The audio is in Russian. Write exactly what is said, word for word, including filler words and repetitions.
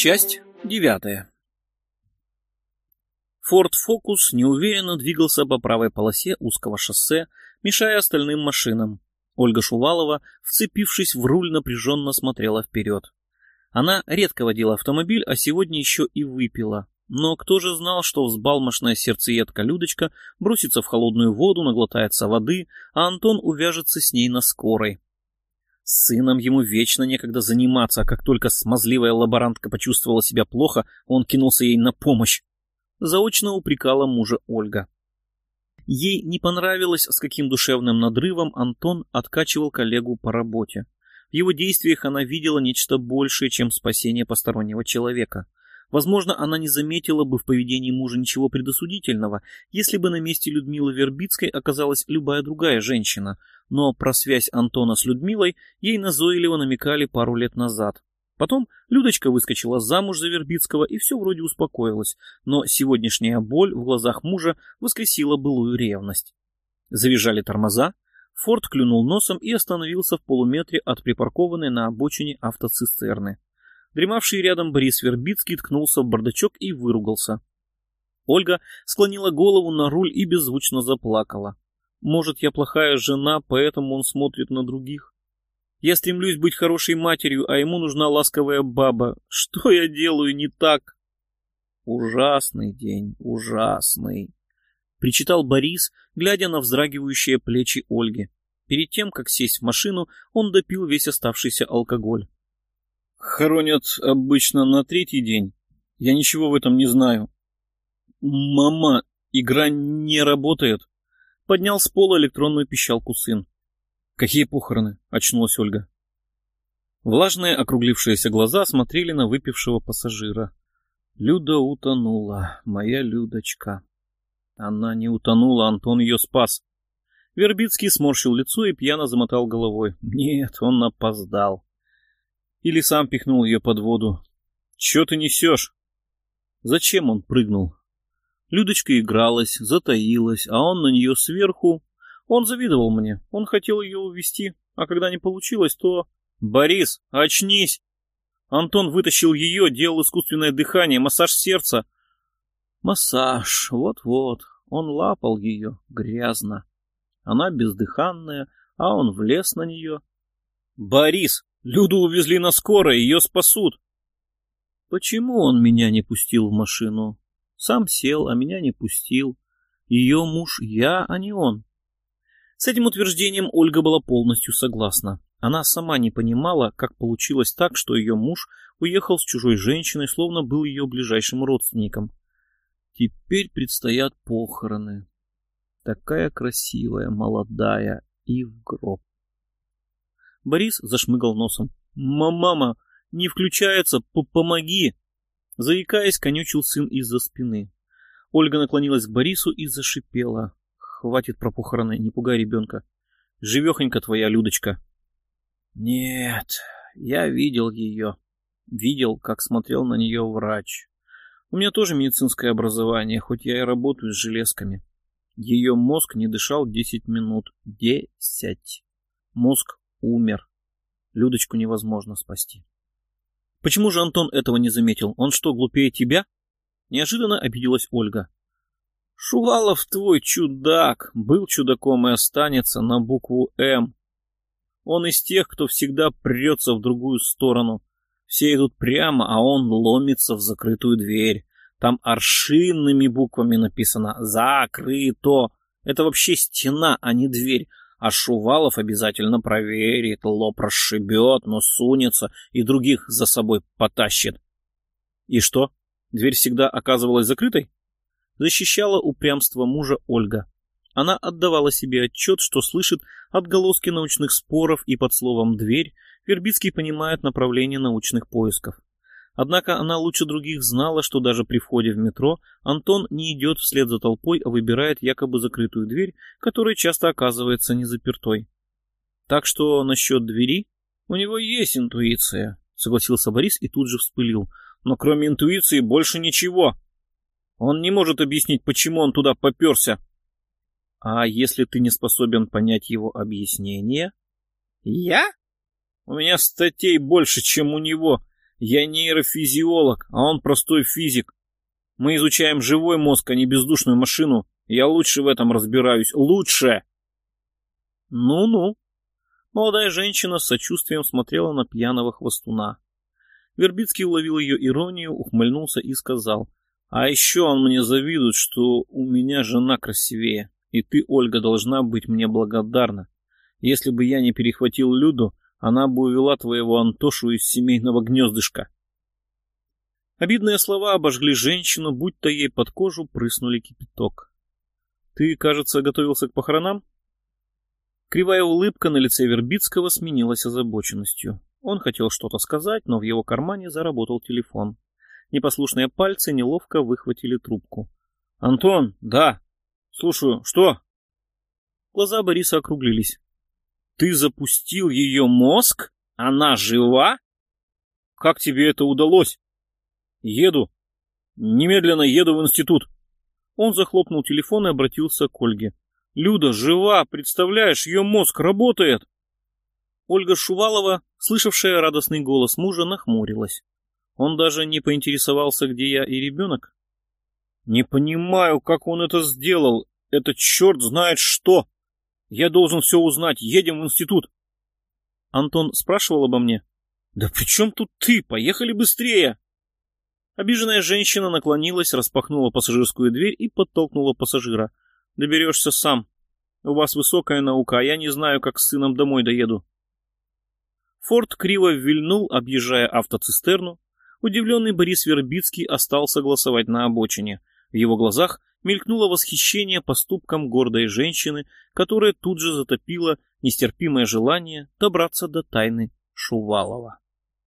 Часть девятая. Форд Фокус неуверенно двигался по правой полосе узкого шоссе, мешая остальным машинам. Ольга Шувалова, вцепившись в руль, напряженно смотрела вперед. Она редко водила автомобиль, а сегодня еще и выпила. Но кто же знал, что взбалмошная сердцеедка Людочка бросится в холодную воду, наглотается воды, а Антон увяжется с ней на скорой. С сыном ему вечно некогда заниматься, а как только смазливая лаборантка почувствовала себя плохо, он кинулся ей на помощь. Заочно упрекала мужа Ольга. Ей не понравилось, с каким душевным надрывом Антон откачивал коллегу по работе. В его действиях она видела нечто большее, чем спасение постороннего человека. Возможно, она не заметила бы в поведении мужа ничего предосудительного, если бы на месте Людмилы Вербицкой оказалась любая другая женщина, но про связь Антона с Людмилой ей назойливо намекали пару лет назад. Потом Людочка выскочила замуж за Вербицкого, и все вроде успокоилось, но сегодняшняя боль в глазах мужа воскресила былую ревность. Завизжали тормоза, Форд клюнул носом и остановился в полуметре от припаркованной на обочине автоцистерны. Дремавший рядом Борис Вербицкий ткнулся в бардачок и выругался. Ольга склонила голову на руль и беззвучно заплакала. Может, я плохая жена, поэтому он смотрит на других? Я стремлюсь быть хорошей матерью, а ему нужна ласковая баба. Что я делаю не так? Ужасный день, ужасный, причитал Борис, глядя на вздрагивающие плечи Ольги. Перед тем, как сесть в машину, он допил весь оставшийся алкоголь. Хоронят обычно на третий день. Я ничего в этом не знаю. Мама, игра не работает. Поднял с пола электронную пищалку сын. Какие похороны? Очнулась Ольга. Влажные округлившиеся глаза смотрели на выпившего пассажира. Люда утонула, моя Людочка. Она не утонула, Антон ее спас. Вербицкий сморщил лицо и пьяно замотал головой. Нет, он опоздал. Или сам пихнул ее под воду. Че ты несешь? Зачем он прыгнул? Людочка игралась, затаилась, а он на нее сверху. Он завидовал мне, он хотел ее увести, а когда не получилось, то... Борис, очнись! Антон вытащил ее, делал искусственное дыхание, массаж сердца. Массаж, вот-вот, он лапал ее, грязно. Она бездыханная, а он влез на нее. Борис! Люду увезли на скорой, ее спасут. Почему он меня не пустил в машину? Сам сел, а меня не пустил. Ее муж я, а не он. С этим утверждением Ольга была полностью согласна. Она сама не понимала, как получилось так, что ее муж уехал с чужой женщиной, словно был ее ближайшим родственником. Теперь предстоят похороны. Такая красивая, молодая и в гроб. Борис зашмыгал носом. «Мама, не включается, помоги!» Заикаясь, конючил сын из-за спины. Ольга наклонилась к Борису и зашипела. «Хватит про похороны, не пугай ребенка. Живехонька твоя Людочка». «Нет, я видел ее. Видел, как смотрел на нее врач. У меня тоже медицинское образование, хоть я и работаю с железками. Ее мозг не дышал десять минут. Десять. Мозг умер. Людочку невозможно спасти». «Почему же Антон этого не заметил? Он что, глупее тебя?» Неожиданно обиделась Ольга. «Шувалов твой чудак, был чудаком и останется на букву «М». Он из тех, кто всегда прется в другую сторону. Все идут прямо, а он ломится в закрытую дверь. Там аршинными буквами написано «Закрыто». Это вообще стена, а не дверь. А Шувалов обязательно проверит, лоб расшибет, но сунется и других за собой потащит. И что, дверь всегда оказывалась закрытой? Защищала упрямство мужа Ольга. Она отдавала себе отчет, что слышит отголоски научных споров, и под словом «дверь» Вербицкий понимает направление научных поисков. Однако она лучше других знала, что даже при входе в метро Антон не идет вслед за толпой, а выбирает якобы закрытую дверь, которая часто оказывается не запертой. Так что насчет двери у него есть интуиция, согласился Борис и тут же вспылил. Но кроме интуиции больше ничего. Он не может объяснить, почему он туда попёрся. А если ты не способен понять его объяснение? Я? У меня статей больше, чем у него. Я нейрофизиолог, а он простой физик. Мы изучаем живой мозг, а не бездушную машину. Я лучше в этом разбираюсь. Лучше!» «Ну-ну». Молодая женщина с сочувствием смотрела на пьяного хвостуна. Вербицкий уловил ее иронию, ухмыльнулся и сказал: «А еще он мне завидует, что у меня жена красивее, и ты, Ольга, должна быть мне благодарна. Если бы я не перехватил Люду, она бы увела твоего Антошу из семейного гнездышка». Обидные слова обожгли женщину, будто ей под кожу прыснули кипяток. «Ты, кажется, готовился к похоронам?» Кривая улыбка на лице Вербицкого сменилась озабоченностью. Он хотел что-то сказать, но в его кармане заработал телефон. Непослушные пальцы неловко выхватили трубку. «Антон, да. Слушаю, что?» Глаза Бориса округлились. «Ты запустил ее мозг? Она жива? Как тебе это удалось?» «Еду. Немедленно еду в институт». Он захлопнул телефон и обратился к Ольге. «Люда жива, представляешь, ее мозг работает!» Ольга Шувалова, слышавшая радостный голос мужа, нахмурилась. Он даже не поинтересовался, где я и ребенок. «Не понимаю, как он это сделал. Это черт знает что. Я должен все узнать. Едем в институт». Антон спрашивал обо мне. «Да при чем тут ты? Поехали быстрее!» Обиженная женщина наклонилась, распахнула пассажирскую дверь и подтолкнула пассажира. «Доберешься сам. У вас высокая наука, а я не знаю, как с сыном домой доеду». Форд криво вильнул, объезжая автоцистерну. Удивленный Борис Вербицкий остался голосовать на обочине. В его глазах мелькнуло восхищение поступком гордой женщины, которая тут же затопила нестерпимое желание добраться до тайны Шувалова.